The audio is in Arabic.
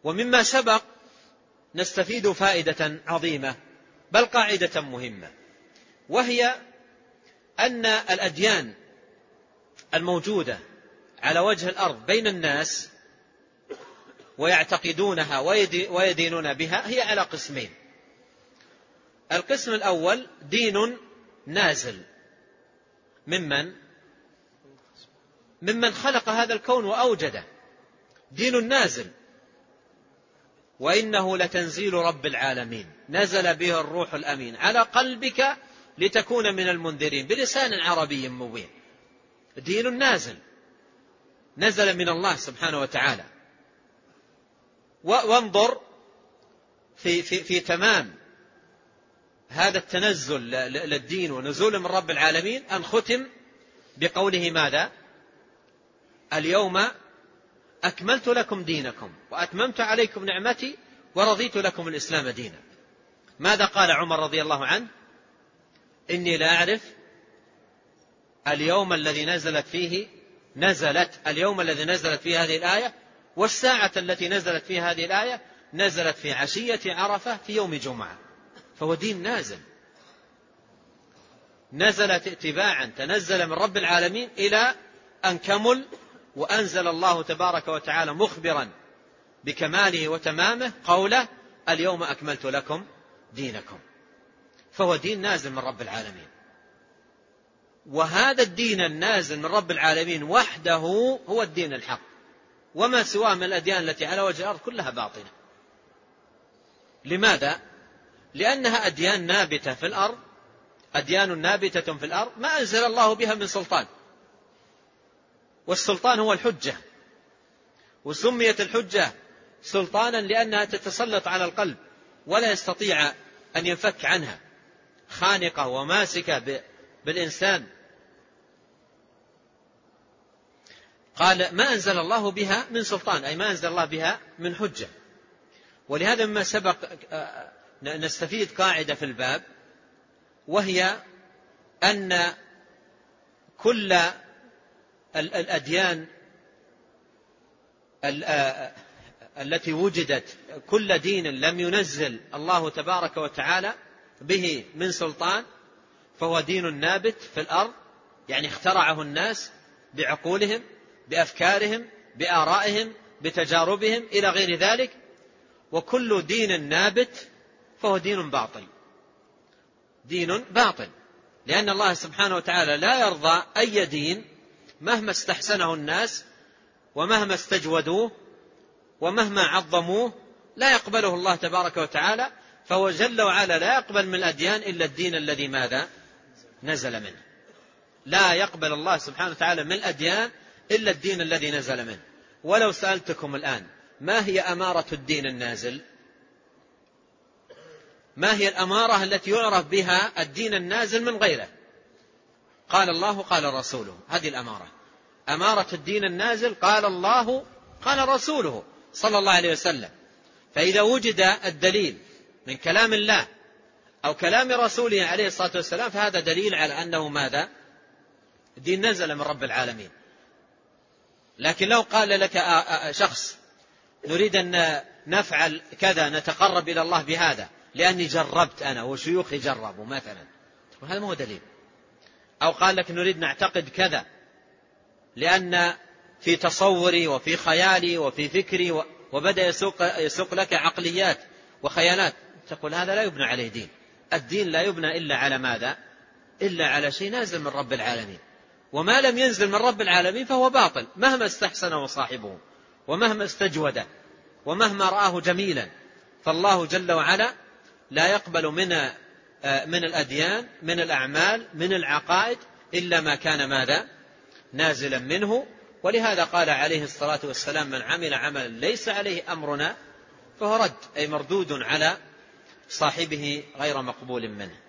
ومما سبق نستفيد فائدة عظيمة، بل قاعدة مهمة، وهي أن الأديان الموجودة على وجه الأرض بين الناس ويعتقدونها ويدينون بها هي على قسمين. القسم الأول دين نازل ممن خلق هذا الكون وأوجده، دين نازل، وإنه لتنزيل رب العالمين نزل به الروح الأمين على قلبك لتكون من المنذرين بلسان عربي مبين. دين نازل نزل من الله سبحانه وتعالى. وانظر في تمام هذا التنزل للدين ونزول من رب العالمين أن ختم بقوله ماذا؟ اليوم أكملت لكم دينكم وأتممت عليكم نعمتي ورضيت لكم الإسلام دينا. ماذا قال عمر رضي الله عنه؟ إني لا أعرف اليوم الذي نزلت فيه هذه الآية، والساعة التي نزلت فيها هذه الآية نزلت في عشية عرفة في يوم جمعة. فهو دين نزلت اتباعا، تنزل من رب العالمين إلى أن كمل، وأنزل الله تبارك وتعالى مخبرا بكماله وتمامه قوله اليوم أكملت لكم دينكم. فهو دين نازل من رب العالمين، وهذا الدين النازل من رب العالمين وحده هو الدين الحق، وما سواه من الأديان التي على وجه الأرض كلها باطلة. لماذا؟ لأنها أديان نابتة في الأرض، أديان نابتة في الأرض ما أنزل الله بها من سلطان، والسلطان هو الحجة، وسميت الحجة سلطانا لأنها تتسلط على القلب ولا يستطيع أن ينفك عنها، خانقة وماسكة بالإنسان. قال ما أنزل الله بها من سلطان، أي ما أنزل الله بها من حجة. ولهذا مما سبق نستفيد قاعدة في الباب، وهي أن كل الأديان التي وجدت، كل دين لم ينزل الله تبارك وتعالى به من سلطان فهو دين نابت في الأرض، يعني اخترعه الناس بعقولهم بأفكارهم بآرائهم بتجاربهم إلى غير ذلك. وكل دين نابت فهو دين باطل، لأن الله سبحانه وتعالى لا يرضى أي دين مهما استحسنه الناس ومهما استجودوه ومهما عظموه لا يقبله الله تبارك وتعالى. فهو جل وعلا لا يقبل من الأديان إلا الدين الذي ماذا؟ نزل منه. لا يقبل الله سبحانه وتعالى من الأديان إلا الدين الذي نزل منه. ولو سألتكم الآن ما هي أمارة الدين النازل؟ ما هي الأمارة التي يعرف بها الدين النازل من غيره؟ قال الله قال رسوله، هذه الأمارة، أمارة الدين النازل قال الله قال رسوله صلى الله عليه وسلم. فإذا وجد الدليل من كلام الله أو كلام رسوله عليه الصلاة والسلام فهذا دليل على أنه ماذا؟ الدين نزل من رب العالمين. لكن لو قال لك شخص نريد أن نفعل كذا نتقرب إلى الله بهذا لأني جربت أنا وشيوخي جربوا مثلا، هذا ما هو دليل. أو قال لك نريد نعتقد كذا لأن في تصوري وفي خيالي وفي فكري، وبدأ يسوق لك عقليات وخيالات، تقول هذا لا يبنى عليه دين. الدين لا يبنى إلا على ماذا؟ إلا على شيء نازل من رب العالمين. وما لم ينزل من رب العالمين فهو باطل مهما استحسنه صاحبه ومهما استجوده ومهما رآه جميلا. فالله جل وعلا لا يقبل من الأديان من الأعمال من العقائد إلا ما كان ماذا؟ نازلا منه. ولهذا قال عليه الصلاة والسلام من عمل عملا ليس عليه أمرنا فهو رد، أي مردود على صاحبه غير مقبول منه.